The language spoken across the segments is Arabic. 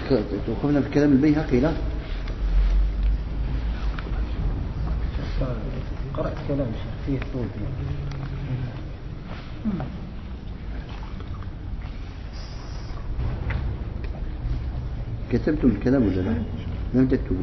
توقفنا في كلام البيهقي. لا قرأت كلام فيه طول. كتبتم الكلام ولا لا؟ لم تكتبوا؟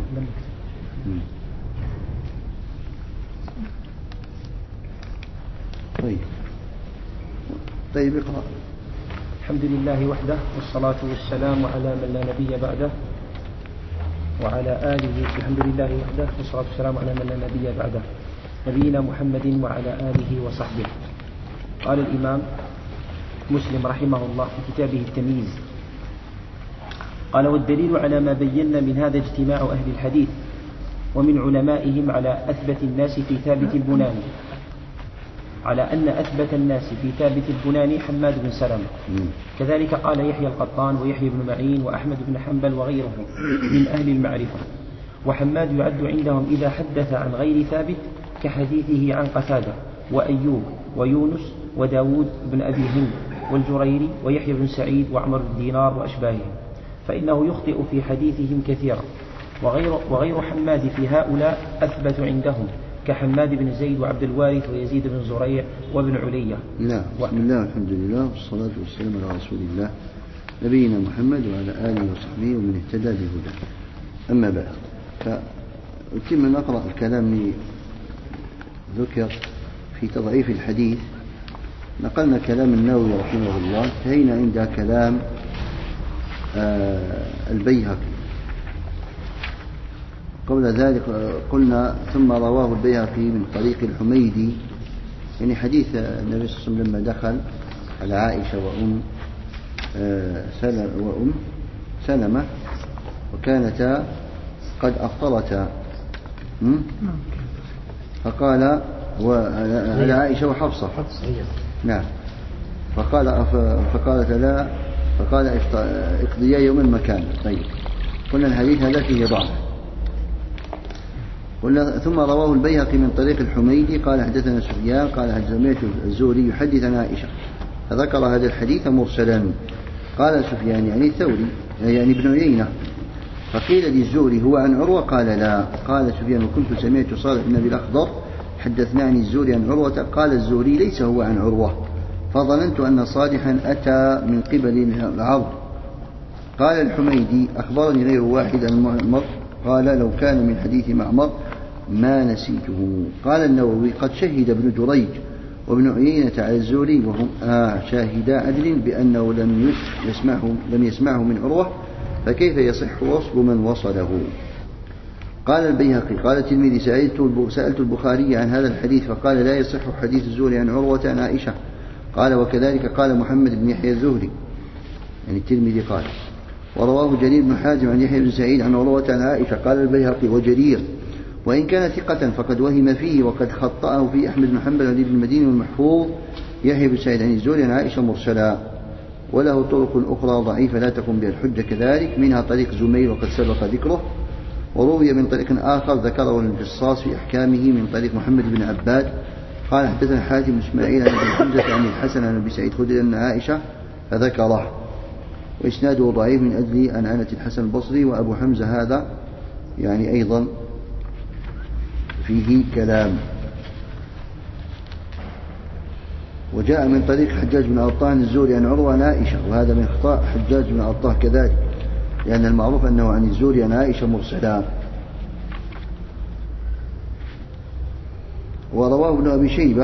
طيب اقرأ. الحمد لله وحده والصلاة والسلام على من لا نبي بعده وعلى آله. الحمد لله وحده والصلاة والسلام على من لا نبي بعده نبينا محمد وعلى آله وصحبه. قال الإمام مسلم رحمه الله في كتابه التمييز قال: والدليل على ما بينا من هذا اجتماع أهل الحديث ومن علمائهم على أثبت الناس في ثابت البناني، على أن أثبت الناس في ثابت البناني حماد بن سلمة. كذلك قال يحيى القطان ويحيى بن معين وأحمد بن حنبل وغيرهم من أهل المعرفة. وحماد يعد عندهم إذا حدث عن غير ثابت كحديثه عن قتادة وأيوب ويونس وداود بن أبي هند والجريري ويحيى بن سعيد وعمر بن دينار وأشباههم، فإنه يخطئ في حديثهم كثيرا. وغير حماد في هؤلاء أثبت عندهم كحماد بن زيد وعبد الوارث ويزيد بن زريع وابن علية. لا بسم الله الحمد لله والصلاة والسلام على رسول الله نبينا محمد وعلى آله وصحبه ومن اهتدى بهداه. أما بعد، فأتم نقرأ الكلام ذكر في تضعيف الحديث. نقلنا كلام النووي رحمه الله، انتهينا عند كلام البيهقي. قبل ذلك قلنا ثم رواه البيهقي من طريق الحميدي، يعني حديث النبي صلى الله عليه وسلم لما دخل على عائشة وأم سلمة وكانتا قد أفطرتا، فقال على عائشة وحفصة، نعم، فقالت لا، فقال اقضيا يوما مكان. طيب، قلنا الحديث هذا فيه ضعف. قلنا ثم رواه البيهقي من طريق الحميدي قال حدثنا سفيان قال سمعت الزهري يحدث عن عائشة، فذكر هذا الحديث مرسلا. قال سفيان يعني الثوري يعني ابن عيينة، فقيل للزهري هو عن عروة؟ قال لا. قال سفيان وكنت سمعت صالح بن أبي الأخضر حدثناني الزهري عن عروة. قال الزهري ليس هو عن عروة، فظننت أن صالحا أتى من قبل العرض. قال الحميدي أخبرني غير واحد عن معمر، قال لو كان من حديث معمر ما نسيته. قال النووي قد شهد ابن جريج وابن عيينة على الزهري وهم شاهدا عدل بأنه لم يسمعه من عروة، فكيف يصح وصف من وصله؟ قال البيهقي قال الترمذي سألت البخاري عن هذا الحديث فقال لا يصح حديث الزهري عن عروة عن عائشة. قال وكذلك قال محمد بن يحيى الزهري، يعني الترمذي قال. ورواه جرير بن حازم عن يحيى بن سعيد عن عروة عن عائشة. قال البيهقي وجرير وإن كان ثقة فقد وهم فيه وقد خطأه في أحمد بن حنبل وعلي بن المديني والمحفوظ يحيى بن سعيد عن الزهري عن عائشة مرسلا، وله طرق أخرى ضعيفة لا تقوم بها الحجة كذلك، منها طريق زميل وقد سبق ذكره. وروي من طريق آخر ذكره الجصاص في أحكامه من طريق محمد بن عباد قال حدثنا حاتم إسماعيل عن ابن حمزة عن الحسن عن أبي سعيد خدري عن عائشة فذكره، وإسناده ضعيف من أجل أنعنة الحسن البصري. وأبو حمزة هذا يعني أيضا فيه كلام. وجاء من طريق حجاج بن عطان الزهري عن عروة عن عائشة، وهذا من أخطاء حجاج بن عطان كذلك، لأن المعروف أنه عن الزهري عن عائشة مرسلا. ورواه ابن أبي شيبة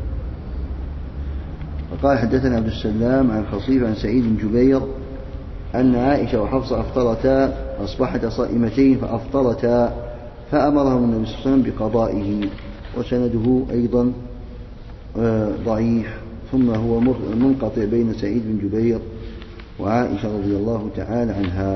وقال حدثنا عبد السلام عن خصيف عن سعيد بن جبير أن عائشة وحفصة أفطرتا أصبحتا صائمتين فأفطرتا فأمرهم النبي صلى الله عليه وسلم بقضائه، وسنده أيضا ضعيف. ثم هو منقطع بين سعيد بن جبير وعائشة رضي الله تعالى عنها.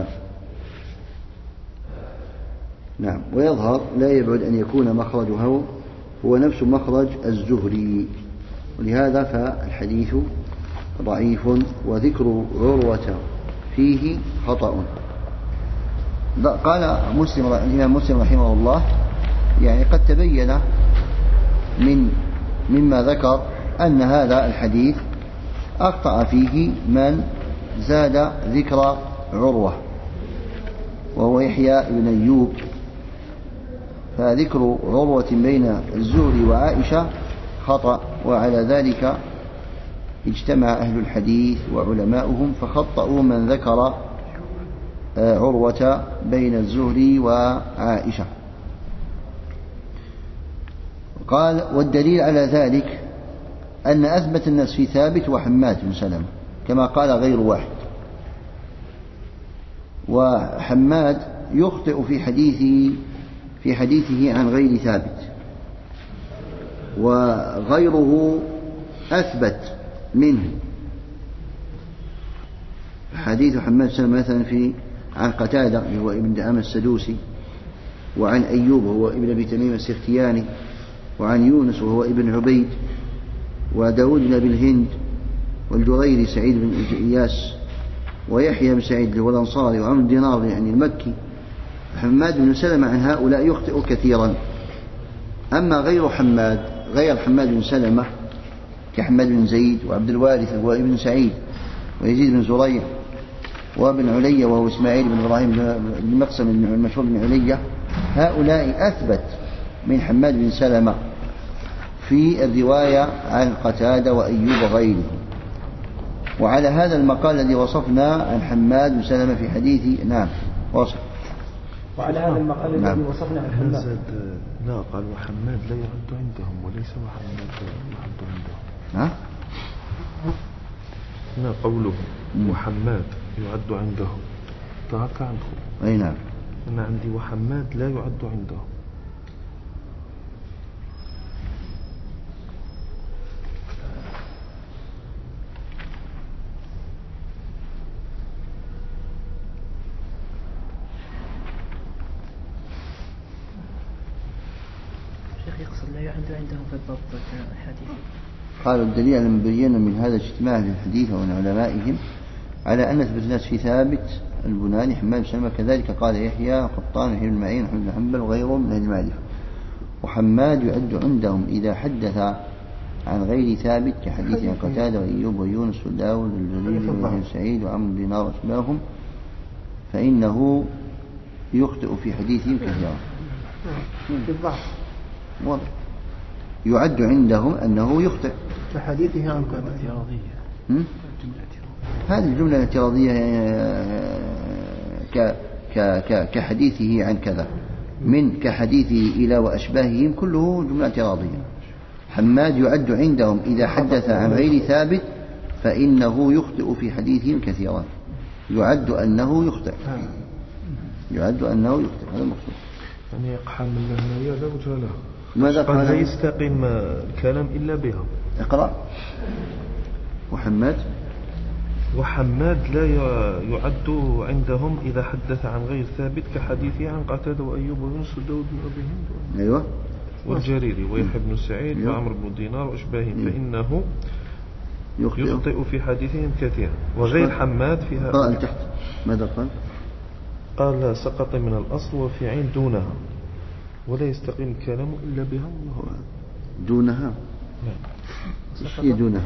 نعم. ويظهر لا يبعد أن يكون مخرجه هو نفس مخرج الزهري، ولهذا فالحديث ضعيف. وذكر عروة فيه خطأ. قال الإمام مسلم رحمه الله يعني قد تبين مما ذكر أن هذا الحديث أخطأ فيه من زاد ذكر عروة، وهو يحيى بن أيوب. فذكر عروة بين الزهري وعائشة خطأ، وعلى ذلك اجتمع أهل الحديث وعلماؤهم فخطأوا من ذكر عروة بين الزهري وعائشة. قال: والدليل على ذلك أن أثبت الناس في ثابت وحماد بن سلمة كما قال غير واحد، وحماد يخطئ في حديثه عن غير ثابت، وغيره أثبت منه. حديث حماد بن سلمة مثلا عن قتادة هو ابن دعامة السدوسي، وعن أيوب وهو ابن أبي تميم السختياني، وعن يونس وهو ابن عبيد، وداود بن أبي الهند، والجريري سعيد بن إياس، ويحيى بن سعيد اللي هو الأنصاري، وعمرو بن دينار يعني المكي. حماد بن سلمة عن هؤلاء يخطئ كثيرا. أما غير حماد بن سلمة كحماد بن زيد وعبد الوارث وهو ابن سعيد ويزيد بن زريع وابن علية وهو إسماعيل بن إبراهيم بن مقسم المشهور بن علية، هؤلاء أثبت من حماد بن سلمة في الرواية عن قتادة وأيوب وغيره. وعلى هذا المقال الذي وصفنا عن حماد بن سلمة في حديث وصف. وعلى هذا المقال الذي وصفنا عن حماد لا قال وحماد لا يعد عندهم وليس وحماد يعد عندهم. لا قوله وحماد يعد عندهم تهكى عندهم. أي نعم. أنا عندي وحماد لا يعد عندهم. يقصد لا يعد عندهم في الضبط الحديث. قالوا الدليل على ما بينا من هذا اجتماع للحديث ومن علمائهم على أن نثبت الناس في ثابت البناني حماد بن سلمة، كذلك قال يحيى قطان ويحيى بن معين وحمد بن حنبل وغيرهم من أهل المعرفة. وحماد يعد عندهم إذا حدث عن غير ثابت كحديث عن قتادة وأيوب ويونس وداود والجليل وابن سعيد وعمرو بن دينار وأشباههم، فإنه يخطئ في حديثهم كثيرا. واضح. يعد عندهم أنه يخطئ كحديثه عن كذا. هذه الجملة الاعتراضية كحديثه عن كذا من كحديثه إلى وأشباههم كله جملة اعتراضية. حماد يعد عندهم إذا حدث عن غير ثابت فإنه يخطئ في حديثهم كثيرا. يعد أنه يخطئ هذا المقصود. يعني يقحم الله لا وجه له. ماذا قال؟ لا يستقيم الكلام إلا بها. اقرأ. وحماد لا يعد عندهم إذا حدث عن غير ثابت كحديثه عن قتادة وأيوب ويونس وداود بن أبي هند أيوة والجريري ويحيى بن سعيد وعمرو بن دينار وأشباههم، فإنه يخطئ في حديثهم كثيرا. وغير حماد فيها قال تحت ماذا قال؟ قال سقط من الأصل وفي عين دونها ولا يستقيم الكلام إلا بها. والله دونها. ايش هي دونها؟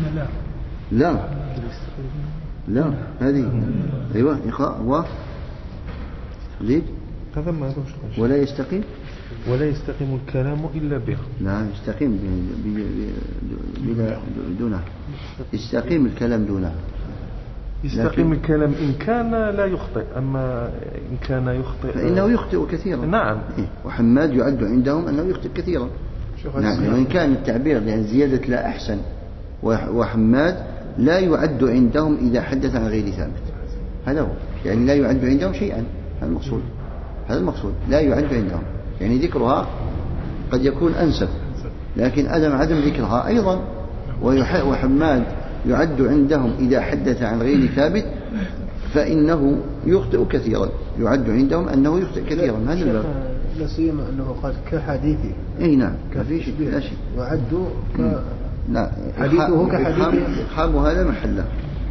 لا هذه ايوه اقرأ زيد. هذا ما ولا يستقيم الكلام إلا بها. لا يستقيم بلا دونها. يستقيم الكلام دونها. يستقيم الكلام إن كان لا يخطئ، أما إن كان يخطئ فإنه يخطئ كثيرا. نعم. وحماد يعد عندهم أنه يخطئ كثيرا. نعم. وإن كان التعبير يعني زيادة لا أحسن. وحماد لا يعد عندهم إذا حدث عن غير ثابت. هذا هو يعني لا يعد عندهم شيئا. هذا المقصود لا يعد عندهم، يعني ذكرها قد يكون أنسب لكن عدم ذكرها أيضا. وحماد يعد عندهم إذا حدث عن غير ثابت فإنه يخطئ كثيرا. يعد عندهم أنه يخطئ كثيرا. هذا الباب لا سيما أنه قال كحديثه. أي نعم كفي شيء لا شيء. وعدوا لا حديثه كحديثه. إقحام هذا محله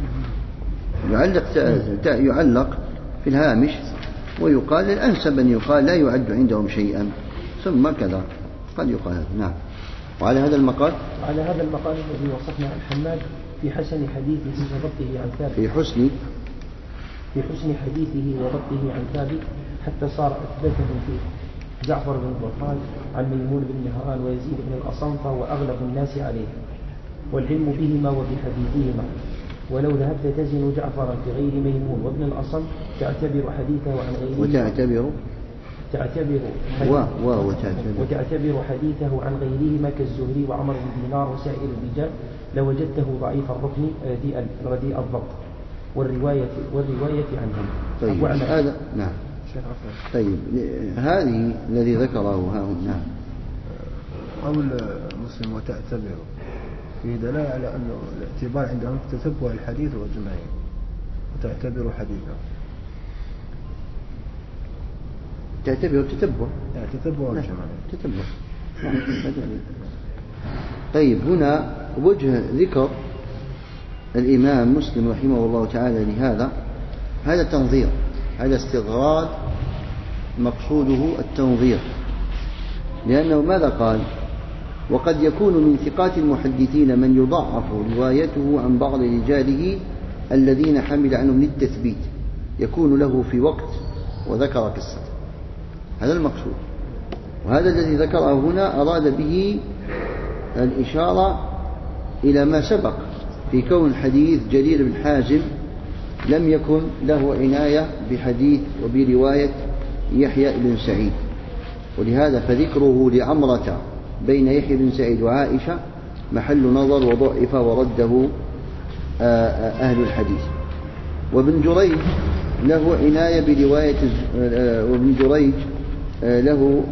يعلق في الهامش ويقال الأنسب أن يقال لا يعد عندهم شيئا ثم كذا قد يقال هذا. نعم. وعلى هذا المقال الذي وصفنا عن حماد في حسن حديثه في ضبطه عن ثابت. في حسن في حسن حديثه وضبطه عن ثابت حتى صار أثبته فيه جعفر بن برقان عن ميمون بن مهران ويزيد بن الأصم فهو أغلب الناس عليه، والعلم بهما وبحديثهما. ولو ذهبت تزن جعفرا في غير ميمون وابن الأصم تعتبر حديثه عن غيره وتعتبر حديثه عن غيرهما كالزهري وعمر بن دينار وسائر الرجال لوجدته ضعيف الركن رديء الضبط والرواية عنهم. طيب هذا نعم. طيب هذه الذي ذكره ها هنا قول مسلم وتعتبر في دلالة على أنه الاعتبار عندهم تتبع الحديث وجمعه وتعتبر حديثه. تعتبر تتبع تتبع. طيب هنا وجه ذكر الإمام مسلم رحمه الله تعالى لهذا هذا تنظير، هذا استغراض مقصوده التنظير، لأنه ماذا قال؟ وقد يكون من ثقات المحدثين من يضعف روايته عن بعض رجاله الذين حمل عنهم للتثبيت يكون له في وقت وذكر قصة. هذا المقصود، وهذا الذي ذكره هنا أراد به الإشارة إلى ما سبق في كون حديث جرير بن حازم لم يكن له عناية بحديث وبرواية يحيى بن سعيد، ولهذا فذكره لعمرة بين يحيى بن سعيد وعائشة محل نظر وضعف ورده أهل الحديث. وابن جريج له عناية برواية وابن جريج له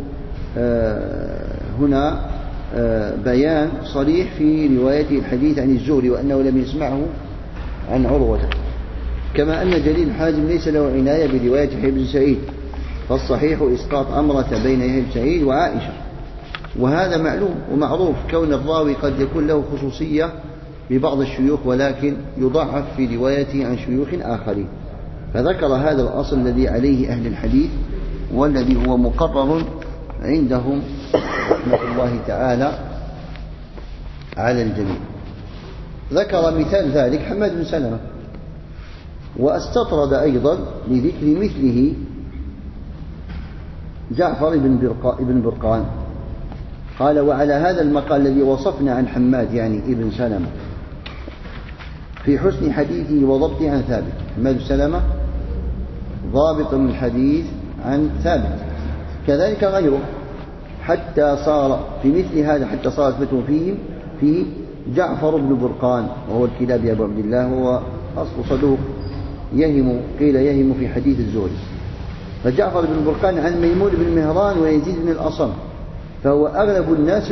هنا بيان صريح في روايته الحديث عن الزهري وأنه لم يسمعه عن عروة، كما أن جرير حازم ليس له عناية برواية يحيى بن سعيد، فالصحيح إسقاط أمرة بين يحيى بن سعيد وعائشة. وهذا معلوم ومعروف كون الراوي قد يكون له خصوصية ببعض الشيوخ ولكن يضعف في روايته عن شيوخ آخرين، فذكر هذا الأصل الذي عليه أهل الحديث والذي هو مقرر عندهم رحمة الله تعالى على الجميع. ذكر مثال ذلك حماد بن سلمة، واستطرد أيضا لذكر مثله جعفر بن برقان. قال وعلى هذا المقال الذي وصفنا عن حماد يعني ابن سلمة في حسن حديثه وضبطه عن ثابت. حماد بن سلمة ضابط من الحديث عن ثابت، كذلك غيره، حتى صار في مثل هذا حتى صارت فتوى فيه جعفر بن برقان وهو الكلابي أبو عبد الله، وهو أصل صدوق قيل يهم في حديث الزهري. فجعفر بن برقان عن ميمون بن مهران ويزيد بن الأصم فهو أغلب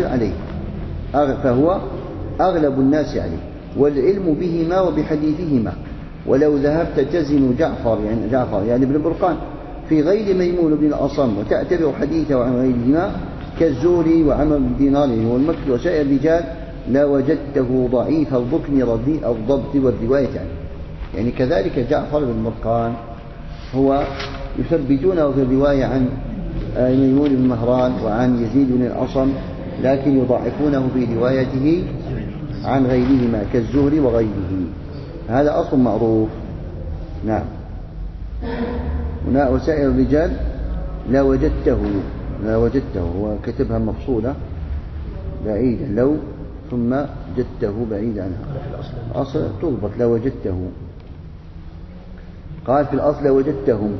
الناس عليه والعلم بهما وبحديثهما. ولو ذهبت تزن جعفر يعني بن برقان في غير ميمون بن الأصم وتعتبر حديثه عن غيرهما كالزهري وعمر بن دينار والمكي وسائر الرجال لوجدته ضعيف الركن رديء الضبط والرواية عنه. يعني كذلك جعفر بن برقان هو يثبتونه في الرواية عن ميمون بن مهران وعن يزيد بن الأصم، لكن يضعفونه في روايته عن غيرهما كالزهري وغيره. هذا أصل معروف. نعم. هنا وسائر الرجال لا وجدته وكتبها مفصولة بعيدا لو ثم جدته بعيد عنها. أصل تضبط لا وجدته. قال في الأصل وجدتهم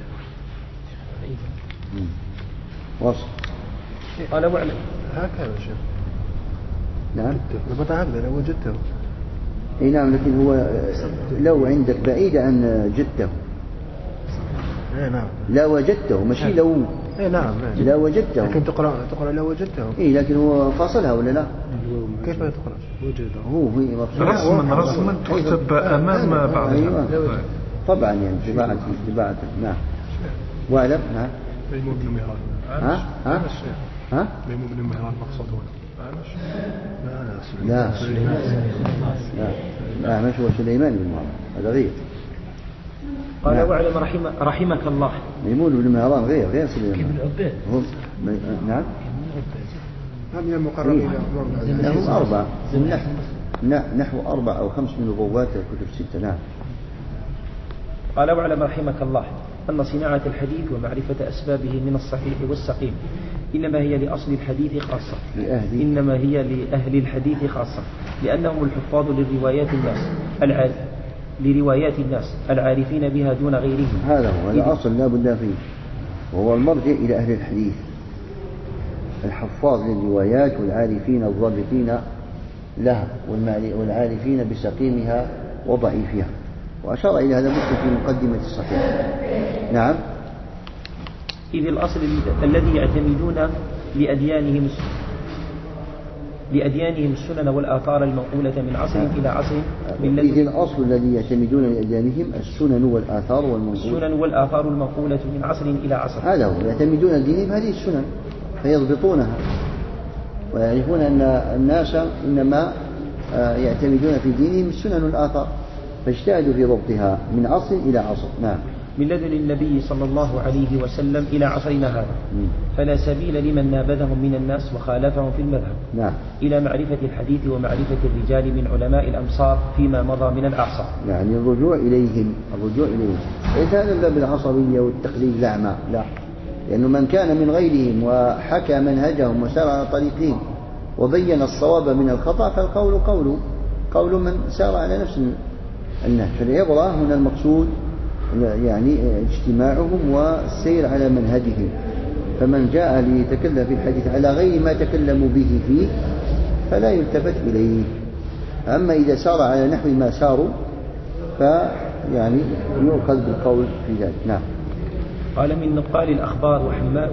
وصل. قال وعلم هكذا شيخ. نعم ضبط هكذا لو وجدته. اي نعم، لكن هو لو عندك بعيد عن جدته. اي نعم. لا وجدته ماشي لو. اي نعم. لا وجدته. لكن تقرأ لا وجدته. اي لكن هو فاصلها ولا لا؟ كيف تقرأ؟ وجده. هي رسما تكتب أمام بعضها. أيوة. طبعا يعني طباعة. نعم. واعلم. نعم. ميمون بن مهران. ها؟ ميمون بن مهران مقصود هنا. لا مش هو سليمان بن مهران، هذا غير. قال واعلم رحمك الله. ميمون بن مهران غير سليمان. ابن عبيد. نعم. هم المقربين لهم 4 نحو 4 أو 5 من الرواة الكتب 6. نعم. قال واعلم رحمك الله أن صناعة الحديث ومعرفة أسبابه من الصحيح والسقيم إنما هي لأصل الحديث خاصة، إنما هي لأهل الحديث خاصة، لأنهم الحفاظ لروايات الناس العارفين بها دون غيرهم. هذا هو الأصل لا بد فيه، وهو المرجع إلى أهل الحديث، الحفاظ للروايات والعارفين الضابطين لها والعارفين بسقيمها وضعيفها. وأشار إلى هذا مسلم في مقدمة الصحيح. نعم. إذ الأصل الذي يعتمدون لأديانهم السنن والآثار المنقولة من عصر إلى عصر. إذ الأصل الذي يعتمدون لأديانهم السنن والآثار المنقولة من عصر إلى عصر. هذا هو، يعتمدون لدينهم هذه السنن فيضبطونها، ويعرفون أن الناس إنما يعتمدون في دينهم السنن والآثار، فاجتهدوا في ضبطها من عصر إلى عصر. نعم. من لدن النبي صلى الله عليه وسلم إلى عصرنا هذا، فلا سبيل لمن نابذهم من الناس وخالفهم في المذهب. نعم. إلى معرفة الحديث ومعرفة الرجال من علماء الأمصار فيما مضى من الأعصار. يعني الرجوع إليهم ليس هذا الباب العصبية والتقليد الأعمى، لا، لأنه من كان من غيرهم وحكى منهجهم وسار على طريقهم وبين الصواب من الخطأ فالقول قول من سار على نفس النهج. فالعبرة هنا المقصود يعني اجتماعهم والسير على منهجهم، فمن جاء ليتكلم في الحديث على غير ما تكلموا به فيه فلا يلتفت إليه. أما إذا سار على نحو ما ساروا فيعني يؤخذ بالقول في ذلك. نعم. قال من نقال الأخبار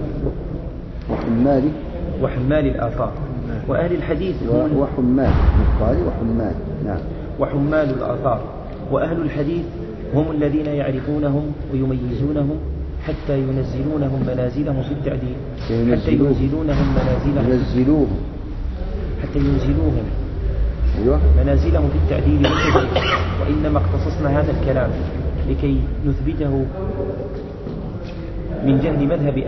وحمال الآثار وأهل الحديث وحمال نقال وحمال. نعم. وحمال الآثار وأهل الحديث هم الذين يعرفونهم ويميزونهم حتى ينزلونهم منازلهم في التعديل، حتى ينزلوهم منازلهم في التعديل والتجريد. وإنما اختصصنا هذا الكلام لكي نثبته من جهل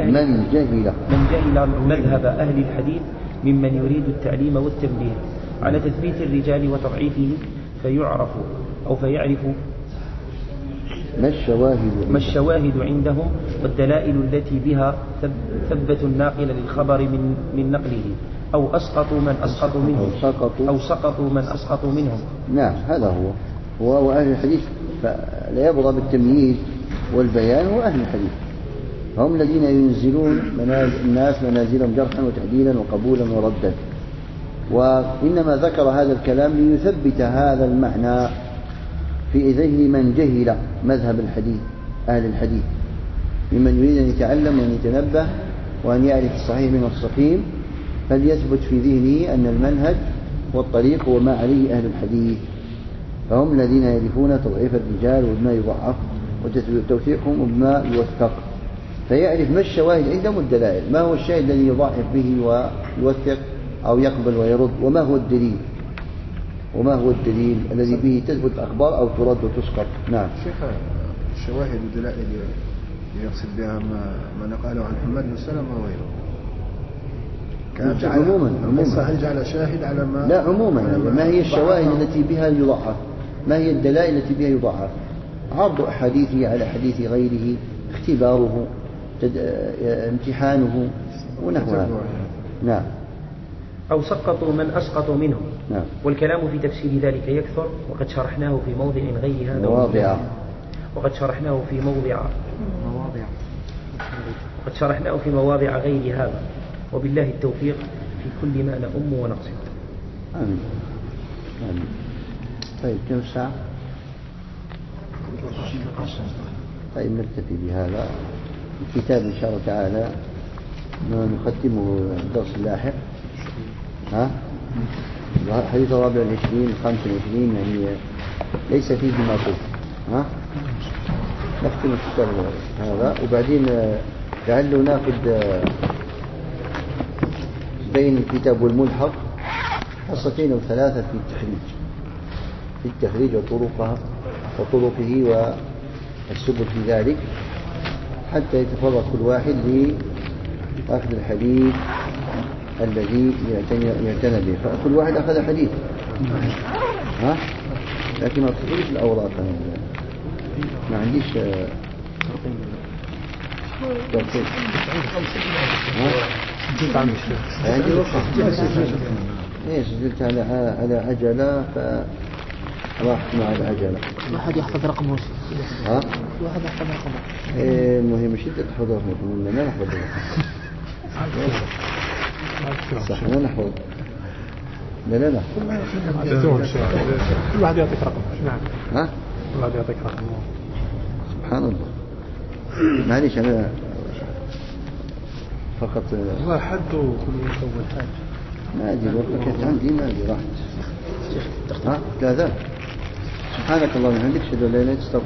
مذهب أهل الحديث ممن يريد التعليم والتبليغ على تثبيت الرجال وتضعيفه، فيعرف ما الشواهد عندهم والدلائل التي بها ثبتوا الناقل للخبر من نقله، أو أسقطوا من أسقطوا منهم. نعم. هذا هو وأهل الحديث فلا يبغى بالتمييز والبيان. وأهل الحديث هم الذين ينزلون الناس منازلهم جرحا وتعديلا وقبولا وردا. وإنما ذكر هذا الكلام ليثبت هذا المعنى في ذهن من جهل مذهب الحديث أهل الحديث، ممن يريد أن يتعلم وأن يتنبه وأن يعرف الصحيح من السقيم، فليثبت في ذهنه أن المنهج والطريق هو ما عليه أهل الحديث. فهم الذين يعرفون تضعيف الرجال وبما يضعف وتوثيقهم وبما يوثق، فيعرف ما الشواهد عندهم الدلائل، ما هو الشاهد الذي يضعف به ويوثق أو يقبل ويرد، وما هو الدليل الذي به تثبت الأخبار أو ترد وتسقط. نعم. شيخ، الشواهد والدلائل يقصد بها ما نقاله عن محمد بن سلمة وغيره. عموما هل جعل شاهد على ما؟ لا، عموما. ما هي الشواهد التي بها يضعف؟ ما هي الدلائل التي بها يضعف؟ عرض أحاديثه على حديث غيره، اختباره، امتحانه ونحو هذا. نعم. أو سقطوا من أسقطوا منهم. نعم. والكلام في تفسير ذلك يكثر، وقد شرحناه في موضع غير هذا وقد شرحناه في مواضع غير هذا، وبالله التوفيق في كل ما نؤم ونقصد. آمين. طيب كم ساعة؟ طيب نكتفي بهذا الكتاب إن شاء الله تعالى، نختمه الدرس اللاحق. حديث الرابع والعشرين 25 يعني ليس فيه ما قلت. نختم الكتاب هذا، وبعدين لعله ناخذ بين الكتاب والملحق حصتين أو ثلاثة في التخريج وطرقه والسبل في ذلك، حتى يتفرغ كل واحد لأخذ الحديث الذي يعتنى به. فكل واحد أخذ حديث، لكن ما تقولش الأوراق. ما عنديش ترقيم. عندي وقت. ايه سجلت على عجلة فرحت مع العجلة. واحد يحفظ رقمه. ها؟ واحد يحفظ رقمه. إيه المهم مش انت تحفظ رقمه، ما نحفظ رقمه. صح ما نحفظ. لا كل واحد يعطيك رقم. نعم. ها؟ كل واحد يعطيك رقم. سبحان الله. معليش أنا فقط واحد وكل يسوي حاجة. ما أدري الوقت كانت عندي ما أدري راحت. ها؟ 3. سبحانك اللهم وبحمدك أشهد أن لا إله إلا أنت أستغفرك.